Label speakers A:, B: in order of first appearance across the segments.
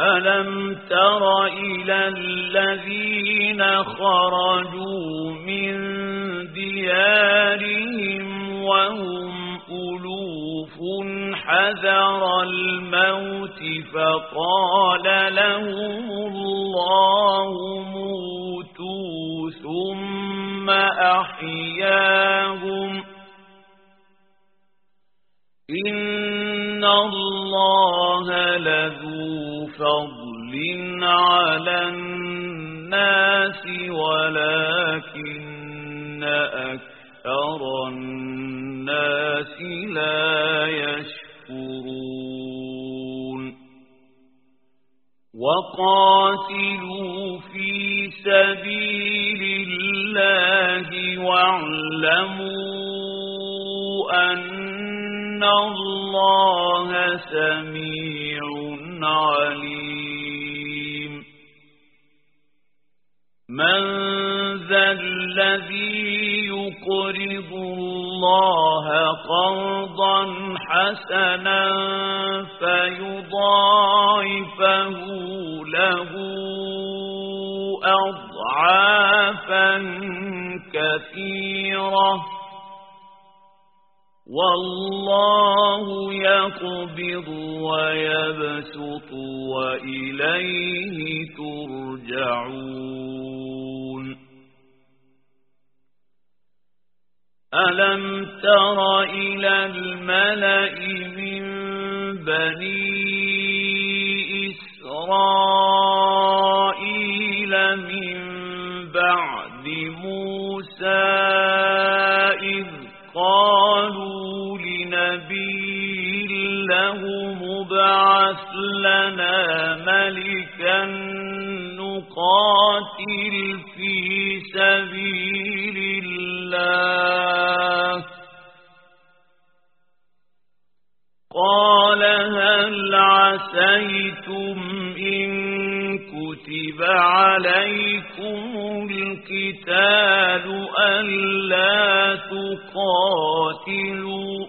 A: ألم تر إلى الذين خرجوا من ديارهم وهم ألوف حذر الموت فقال لهم الله موتوا ثم أحياهم إن الله لذو فضل على الناس ولكن أكثر الناس لا يشكرون وقاتلوا في سبيل الله واعلموا أن الله سميع عليم من ذا الذي يقرض الله قرضا حسنا فيضاعفه له أضعافا كثيرة والله يقبض ويبسط وإليه ترجعون ألم تر إلى الملأ من بني إسرائيل من بعد موسى إذ قالوا لنبي له مبعث لنا ملكا نقاتل في سبيل الله قال هل عسيتم إن كتب عليكم القتال ألا تقاتلوا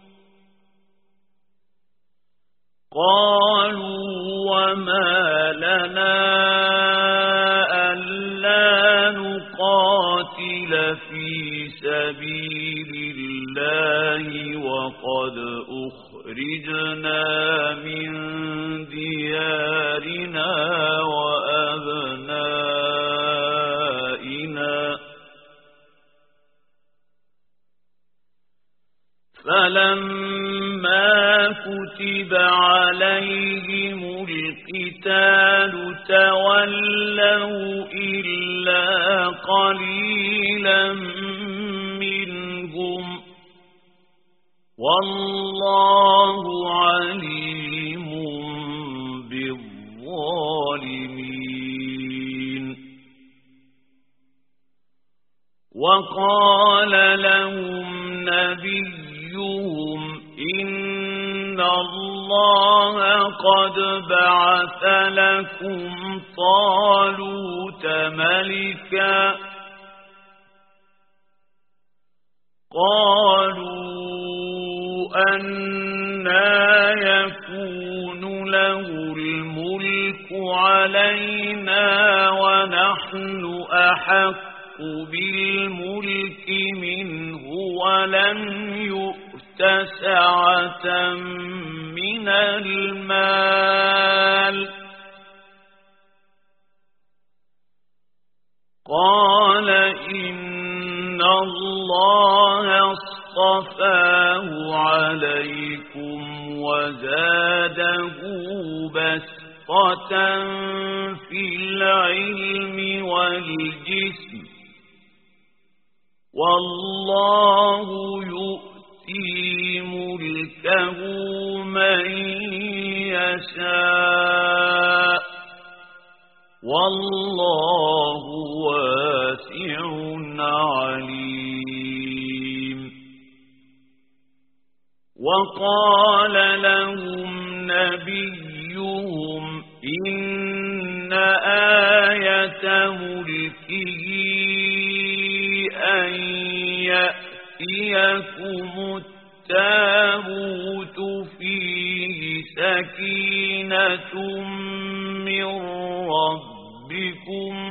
A: قالوا وما لنا ألا نقاتل في سبيل الله وقد أخرجنا من ديارنا وأبنائنا فلما كتب عليهم القتال تولوا إلا قليلا منهم والله عليم بالظالمين وقال لهم نبيهم إن الله قد بعث لكم طالوت ملكا قالوا أنى يكون له الملك علينا ونحن أحق بالملك منه ولم يؤت سعة من المال قال إن الله اصطفاه عليكم وزاده بسطة في العلم والجسم والله يؤتي ملكه من يشاء والله واسع عليم وقال لهم نبيهم إن آية ملكه أن يأتيكم التابوت فيه سكينة من ربكم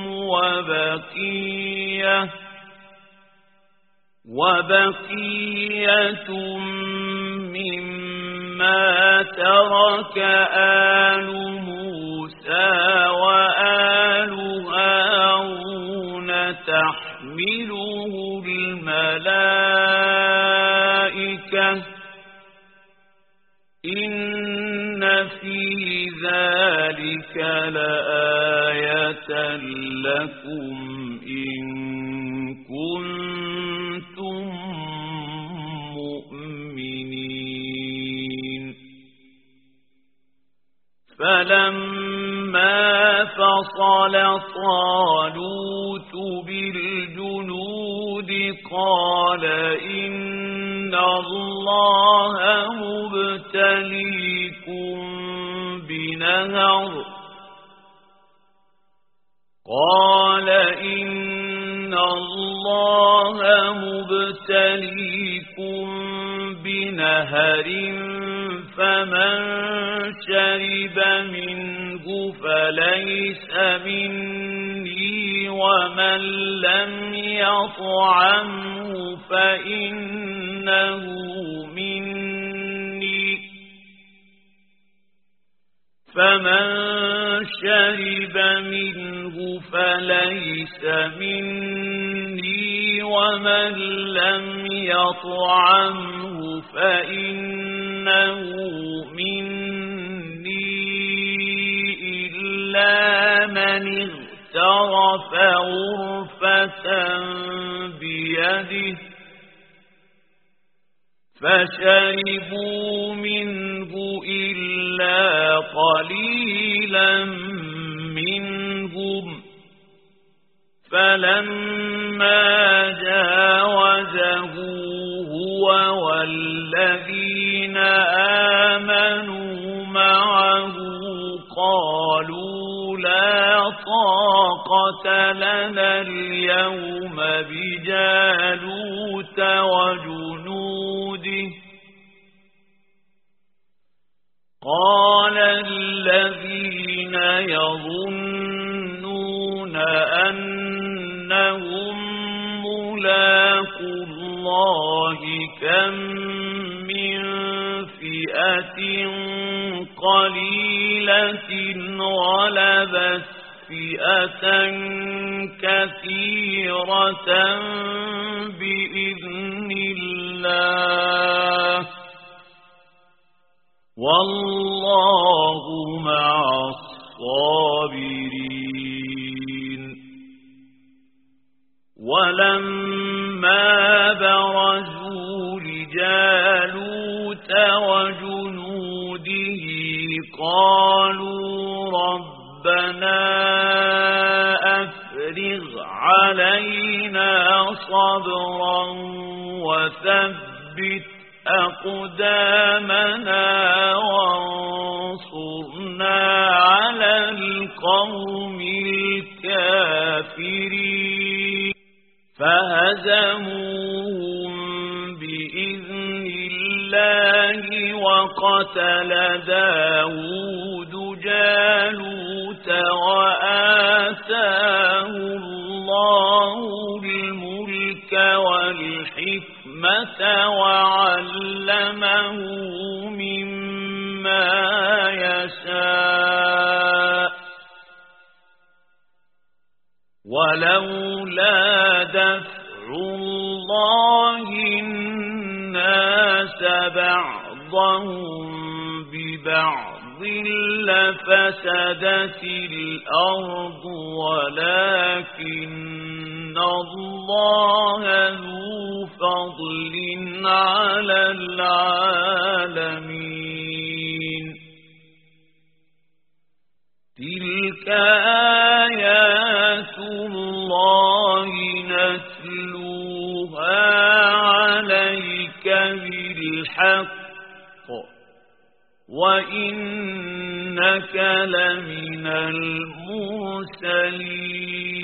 A: وبقية مما ترك آل موسى وآل هارون تحمله الملائكة إن في ذلك لآية لكم إن كنتم مؤمنين فلما فصل طالوت بالجنود قال إن الله مبتليكم بنهر فمن شرب منه فليس مني ومن لم يطعمه فإنه مني فمن شرب منه فليس مني ومن لم يطعمه فإنه مني إلا من اغترف غرفة بيده فشربوا منه إلا قليلا منهم فلما جاوزه هو والذين آمنوا معه قالوا لا طاقة لنا اليوم بجالوت وجنوده قال الذين يظنون أنهم ملاقو الله كم من فئة قليلة غلبت فئة كثيرة بإذن الله والله مع الصابرين ولما برزوا لجالوت وجنوده قالوا ربنا أفرغ علينا صبرا وثبت أقدامنا وانصرنا على القوم الكافرين فهزموهم بإذن الله وقتل داود جالوت وآتاه الله الملك والحكمة وعلمه مما يشاء ولولا دفع الله الناس بعضهم ببعض لفسدت الأرض ولكن الله ذو فضل على العالمين تلك آيات الله نتلوها عليك بالحق وإنك لمن المرسلين